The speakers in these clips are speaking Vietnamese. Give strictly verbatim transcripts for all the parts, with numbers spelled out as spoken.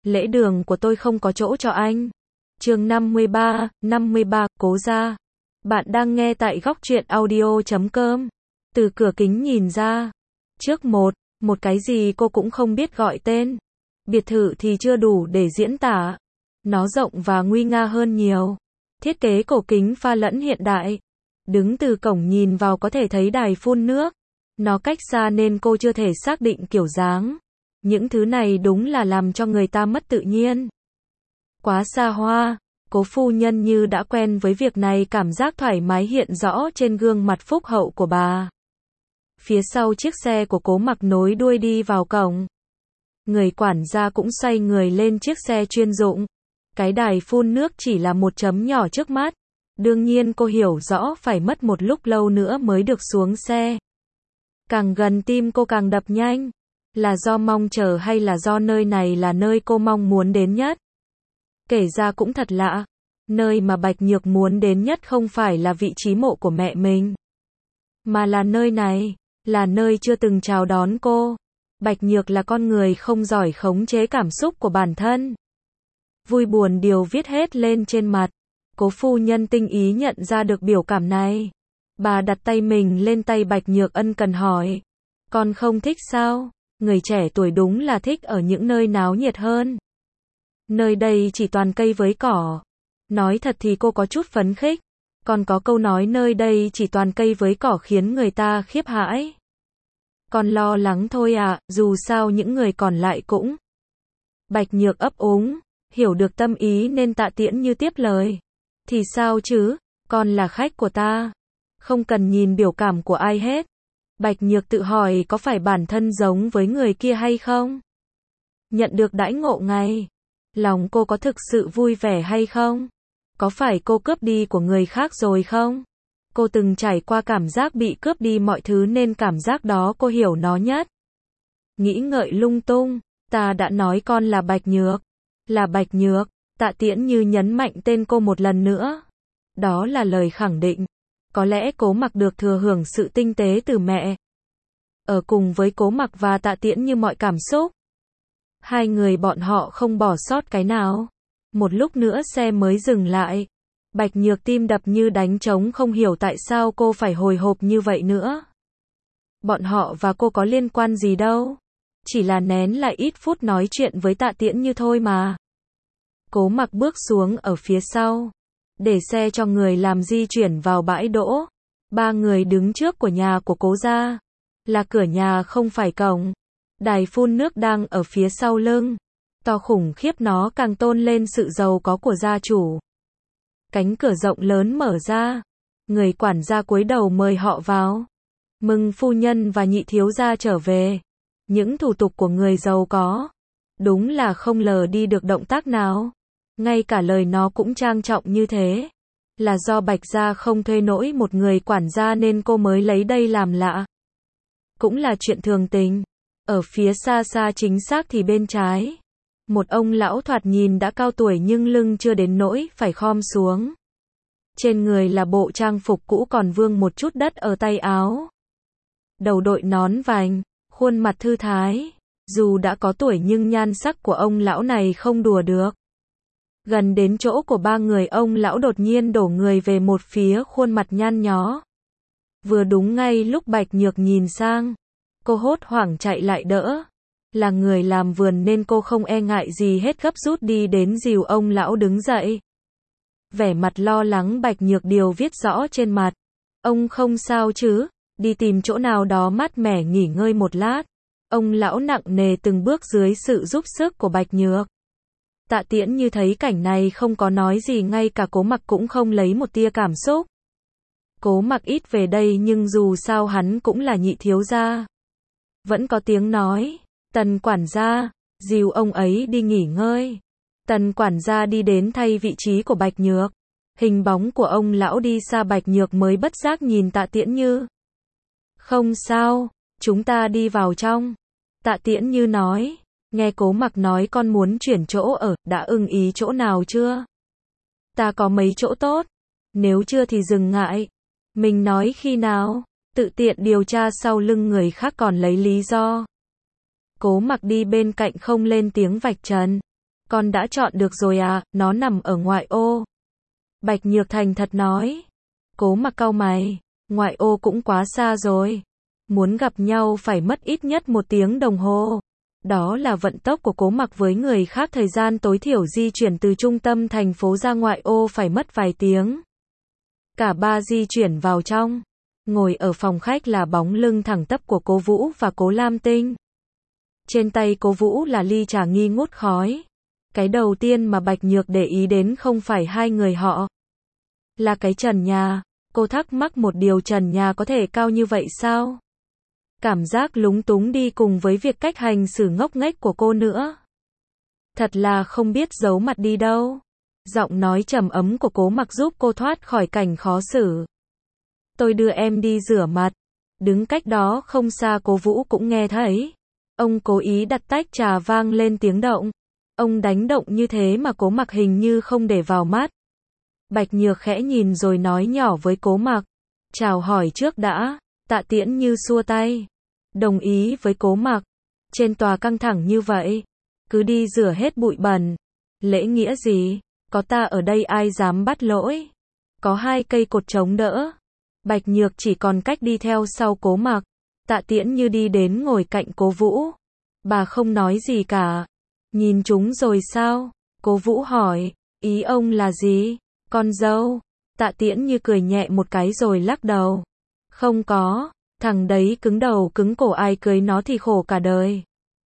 lễ đường của tôi không có chỗ cho anh. Chương năm mươi ba, năm mươi ba, Cố gia. Bạn đang nghe tại góc truyện audio chấm com. Từ cửa kính nhìn ra. Trước một, một cái gì cô cũng không biết gọi tên. Biệt thự thì chưa đủ để diễn tả. Nó rộng và nguy nga hơn nhiều. Thiết kế cổ kính pha lẫn hiện đại. Đứng từ cổng nhìn vào có thể thấy đài phun nước. Nó cách xa nên cô chưa thể xác định kiểu dáng. Những thứ này đúng là làm cho người ta mất tự nhiên. Quá xa hoa, Cố phu nhân như đã quen với việc này, cảm giác thoải mái hiện rõ trên gương mặt phúc hậu của bà. Phía sau chiếc xe của Cố Mặc nối đuôi đi vào cổng. Người quản gia cũng xoay người lên chiếc xe chuyên dụng. Cái đài phun nước chỉ là một chấm nhỏ trước mắt. Đương nhiên cô hiểu rõ phải mất một lúc lâu nữa mới được xuống xe. Càng gần tim cô càng đập nhanh. Là do mong chờ hay là do nơi này là nơi cô mong muốn đến nhất? Kể ra cũng thật lạ. Nơi mà Bạch Nhược muốn đến nhất không phải là vị trí mộ của mẹ mình. Mà là nơi này. Là nơi chưa từng chào đón cô. Bạch Nhược là con người không giỏi khống chế cảm xúc của bản thân. Vui buồn đều viết hết lên trên mặt. Cố phu nhân tinh ý nhận ra được biểu cảm này. Bà đặt tay mình lên tay Bạch Nhược ân cần hỏi. Con không thích sao? Người trẻ tuổi đúng là thích ở những nơi náo nhiệt hơn. Nơi đây chỉ toàn cây với cỏ. Nói thật thì cô có chút phấn khích. Còn có câu nói nơi đây chỉ toàn cây với cỏ khiến người ta khiếp hãi. Con lo lắng thôi à, dù sao những người còn lại cũng. Bạch Nhược ấp úng, hiểu được tâm ý nên Tạ Tiễn Như tiếp lời. Thì sao chứ, con là khách của ta. Không cần nhìn biểu cảm của ai hết. Bạch Nhược tự hỏi có phải bản thân giống với người kia hay không? Nhận được đãi ngộ ngay. Lòng cô có thực sự vui vẻ hay không? Có phải cô cướp đi của người khác rồi không? Cô từng trải qua cảm giác bị cướp đi mọi thứ nên cảm giác đó cô hiểu nó nhất. Nghĩ ngợi lung tung, ta đã nói con là Bạch Nhược. Là Bạch Nhược, Tạ Tiễn Như nhấn mạnh tên cô một lần nữa. Đó là lời khẳng định. Có lẽ Cố Mặc được thừa hưởng sự tinh tế từ mẹ. Ở cùng với Cố Mặc và Tạ Tiễn Như mọi cảm xúc. Hai người bọn họ không bỏ sót cái nào. Một lúc nữa xe mới dừng lại. Bạch Nhược tim đập như đánh trống, không hiểu tại sao cô phải hồi hộp như vậy nữa. Bọn họ và cô có liên quan gì đâu. Chỉ là nén lại ít phút nói chuyện với Tạ Tiễn Như thôi mà. Cố Mặc bước xuống ở phía sau. Để xe cho người làm di chuyển vào bãi đỗ. Ba người đứng trước của nhà của Cố gia. Là cửa nhà không phải cổng. Đài phun nước đang ở phía sau lưng. To khủng khiếp, nó càng tôn lên sự giàu có của gia chủ. Cánh cửa rộng lớn mở ra. Người quản gia cúi đầu mời họ vào. Mừng phu nhân và nhị thiếu gia trở về. Những thủ tục của người giàu có. Đúng là không lờ đi được động tác nào. Ngay cả lời nó cũng trang trọng như thế. Là do Bạch gia không thuê nổi một người quản gia nên cô mới lấy đây làm lạ. Cũng là chuyện thường tình. Ở phía xa xa, chính xác thì bên trái. Một ông lão thoạt nhìn đã cao tuổi nhưng lưng chưa đến nỗi phải khom xuống. Trên người là bộ trang phục cũ còn vương một chút đất ở tay áo. Đầu đội nón vành, khuôn mặt thư thái. Dù đã có tuổi nhưng nhan sắc của ông lão này không đùa được. Gần đến chỗ của ba người, ông lão đột nhiên đổ người về một phía, khuôn mặt nhăn nhó. Vừa đúng ngay lúc Bạch Nhược nhìn sang. Cô hốt hoảng chạy lại đỡ. Là người làm vườn nên cô không e ngại gì hết, gấp rút đi đến dìu ông lão đứng dậy. Vẻ mặt lo lắng Bạch Nhược điều viết rõ trên mặt. Ông không sao chứ? Đi tìm chỗ nào đó mát mẻ nghỉ ngơi một lát. Ông lão nặng nề từng bước dưới sự giúp sức của Bạch Nhược. Tạ Tiễn Như thấy cảnh này không có nói gì, ngay cả Cố Mặc cũng không lấy một tia cảm xúc. Cố Mặc ít về đây nhưng dù sao hắn cũng là nhị thiếu gia. Vẫn có tiếng nói. Tần quản gia, dìu ông ấy đi nghỉ ngơi. Tần quản gia đi đến thay vị trí của Bạch Nhược. Hình bóng của ông lão đi xa, Bạch Nhược mới bất giác nhìn Tạ Tiễn Như. Không sao, chúng ta đi vào trong. Tạ Tiễn Như nói. Nghe Cố Mặc nói con muốn chuyển chỗ ở, đã ưng ý chỗ nào chưa? Ta có mấy chỗ tốt. Nếu chưa thì đừng ngại. Mình nói khi nào? Tự tiện điều tra sau lưng người khác còn lấy lý do. Cố Mặc đi bên cạnh không lên tiếng vạch trần. Con đã chọn được rồi à, nó nằm ở ngoại ô. Bạch Nhược thành thật nói. Cố Mặc cau mày, ngoại ô cũng quá xa rồi. Muốn gặp nhau phải mất ít nhất một tiếng đồng hồ. Đó là vận tốc của Cố Mặc với người khác, thời gian tối thiểu di chuyển từ trung tâm thành phố ra ngoại ô phải mất vài tiếng. Cả ba di chuyển vào trong. Ngồi ở phòng khách là bóng lưng thẳng tắp của Cố Vũ và Cố Lam Tinh. Trên tay Cố Vũ là ly trà nghi ngút khói. Cái đầu tiên mà Bạch Nhược để ý đến không phải hai người họ, là cái trần nhà. Cô thắc mắc một điều, trần nhà có thể cao như vậy sao? Cảm giác lúng túng đi cùng với việc cách hành xử ngốc nghếch của cô nữa. Thật là không biết giấu mặt đi đâu. Giọng nói trầm ấm của Cố Mặc giúp cô thoát khỏi cảnh khó xử. Tôi đưa em đi rửa mặt. Đứng cách đó không xa Cố Vũ cũng nghe thấy. Ông cố ý đặt tách trà vang lên tiếng động. Ông đánh động như thế mà Cố Mặc hình như không để vào mắt. Bạch Nhược khẽ nhìn rồi nói nhỏ với Cố Mặc. Chào hỏi trước đã. Tạ Tiễn Như xua tay. Đồng ý với Cố Mặc. Trên tòa căng thẳng như vậy. Cứ đi rửa hết bụi bẩn. Lễ nghĩa gì? Có ta ở đây ai dám bắt lỗi. Có hai cây cột chống đỡ. Bạch Nhược chỉ còn cách đi theo sau Cố Mặc. Tạ Tiễn Như đi đến ngồi cạnh Cố Vũ. Bà không nói gì cả. Nhìn chúng rồi sao? Cố Vũ hỏi. Ý ông là gì? Con dâu. Tạ Tiễn Như cười nhẹ một cái rồi lắc đầu. Không có. Thằng đấy cứng đầu cứng cổ, ai cưới nó thì khổ cả đời.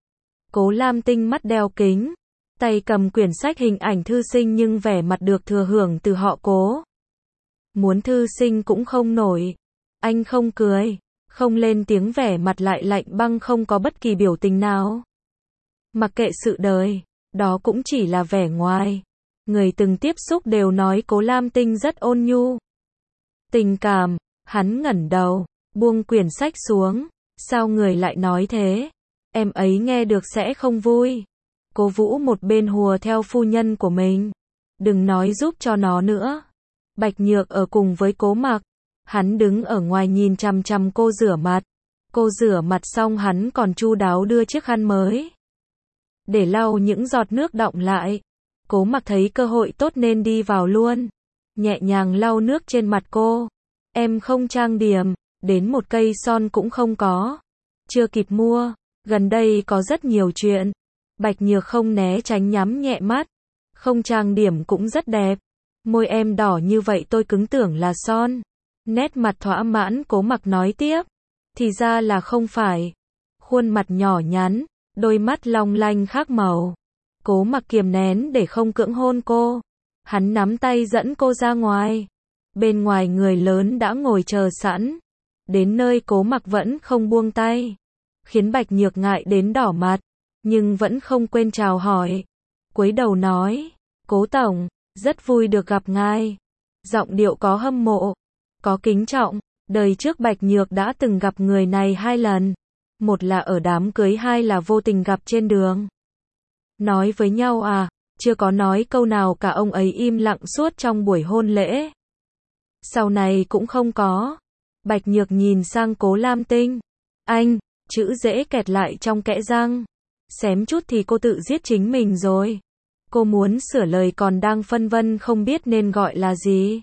Cố Lam Tinh mắt đeo kính. Tay cầm quyển sách hình ảnh thư sinh nhưng vẻ mặt được thừa hưởng từ họ Cố. Muốn thư sinh cũng không nổi. Anh không cười. Không lên tiếng, vẻ mặt lại lạnh băng, không có bất kỳ biểu tình nào. Mặc kệ sự đời. Đó cũng chỉ là vẻ ngoài. Người từng tiếp xúc đều nói Cố Lam Tinh rất ôn nhu. Tình cảm. Hắn ngẩng đầu. Buông quyển sách xuống. Sao người lại nói thế? Em ấy nghe được sẽ không vui. Cố Vũ một bên hùa theo phu nhân của mình. Đừng nói giúp cho nó nữa. Bạch Nhược ở cùng với Cố Mặc. Hắn đứng ở ngoài nhìn chằm chằm cô rửa mặt. Cô rửa mặt xong hắn còn chu đáo đưa chiếc khăn mới để lau những giọt nước đọng lại. Cố Mặc thấy cơ hội tốt nên đi vào luôn. Nhẹ nhàng lau nước trên mặt cô. Em không trang điểm. Đến một cây son cũng không có. Chưa kịp mua. Gần đây có rất nhiều chuyện. Bạch Nhược không né tránh, nhắm nhẹ mắt. Không trang điểm cũng rất đẹp. Môi em đỏ như vậy tôi cứng tưởng là son. Nét mặt thỏa mãn, Cố Mặc nói tiếp. Thì ra là không phải. Khuôn mặt nhỏ nhắn, đôi mắt long lanh khác màu. Cố Mặc kiềm nén để không cưỡng hôn cô. Hắn nắm tay dẫn cô ra ngoài. Bên ngoài người lớn đã ngồi chờ sẵn. Đến nơi Cố Mặc vẫn không buông tay. Khiến Bạch Nhược ngại đến đỏ mặt. Nhưng vẫn không quên chào hỏi. Cúi đầu nói. Cố tổng, rất vui được gặp ngài. Giọng điệu có hâm mộ, có kính trọng. Đời trước Bạch Nhược đã từng gặp người này hai lần. Một là ở đám cưới, hai là vô tình gặp trên đường. Nói với nhau à? Chưa có nói câu nào cả, ông ấy im lặng suốt trong buổi hôn lễ. Sau này cũng không có. Bạch Nhược nhìn sang Cố Lam Tinh. Anh, chữ dễ kẹt lại trong kẽ răng. Xém chút thì cô tự giết chính mình rồi. Cô muốn sửa lời còn đang phân vân không biết nên gọi là gì.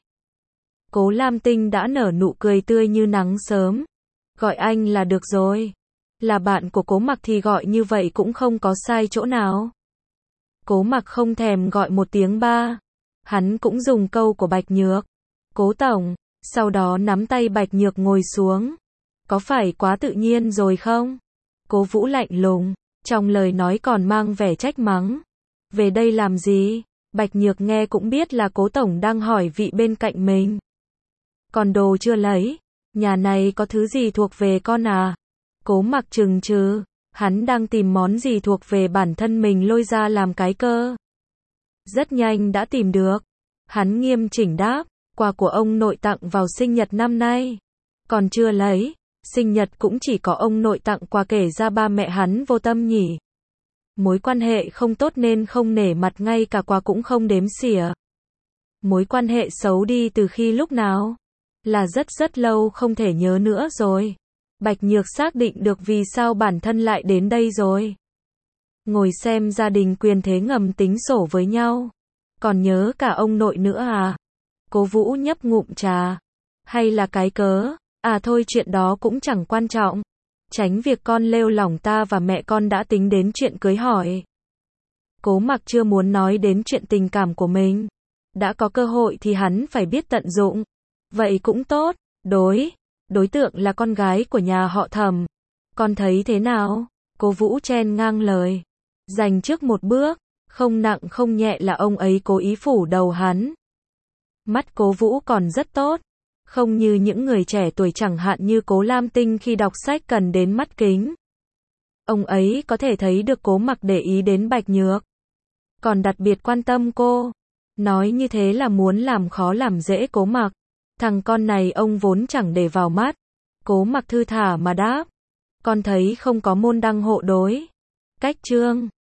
Cố Lam Tinh đã nở nụ cười tươi như nắng sớm. Gọi anh là được rồi. Là bạn của Cố Mặc thì gọi như vậy cũng không có sai chỗ nào. Cố Mặc không thèm gọi một tiếng ba. Hắn cũng dùng câu của Bạch Nhược. Cố tổng. Sau đó nắm tay Bạch Nhược ngồi xuống. Có phải quá tự nhiên rồi không? Cố Vũ lạnh lùng. Trong lời nói còn mang vẻ trách mắng. Về đây làm gì? Bạch Nhược nghe cũng biết là Cố tổng đang hỏi vị bên cạnh mình. Còn đồ chưa lấy. Nhà này có thứ gì thuộc về con à? Cố Mặc chừng chừ. Hắn đang tìm món gì thuộc về bản thân mình lôi ra làm cái cơ. Rất nhanh đã tìm được. Hắn nghiêm chỉnh đáp. Quà của ông nội tặng vào sinh nhật năm nay. Còn chưa lấy. Sinh nhật cũng chỉ có ông nội tặng quà, kể ra ba mẹ hắn vô tâm nhỉ. Mối quan hệ không tốt nên không nể mặt, ngay cả quà cũng không đếm xỉa. Mối quan hệ xấu đi từ khi lúc nào? Là rất rất lâu không thể nhớ nữa rồi. Bạch Nhược xác định được vì sao bản thân lại đến đây rồi. Ngồi xem gia đình quyền thế ngầm tính sổ với nhau. Còn nhớ cả ông nội nữa à? Cố Vũ nhấp ngụm trà. Hay là cái cớ? À thôi chuyện đó cũng chẳng quan trọng. Tránh việc con lêu lỏng ta và mẹ con đã tính đến chuyện cưới hỏi. Cố Mặc chưa muốn nói đến chuyện tình cảm của mình. Đã có cơ hội thì hắn phải biết tận dụng. Vậy cũng tốt. Đối. Đối tượng là con gái của nhà họ Thẩm. Con thấy thế nào? Cố Vũ chen ngang lời. Dành trước một bước. Không nặng không nhẹ là ông ấy cố ý phủ đầu hắn. Mắt Cố Vũ còn rất tốt. Không như những người trẻ tuổi chẳng hạn như Cố Lam Tinh khi đọc sách cần đến mắt kính. Ông ấy có thể thấy được Cố Mặc để ý đến Bạch Nhược. Còn đặc biệt quan tâm cô. Nói như thế là muốn làm khó làm dễ Cố Mặc. Thằng con này ông vốn chẳng để vào mắt. Cố Mặc thư thả mà đáp. Con thấy không có môn đăng hộ đối. Cách chương.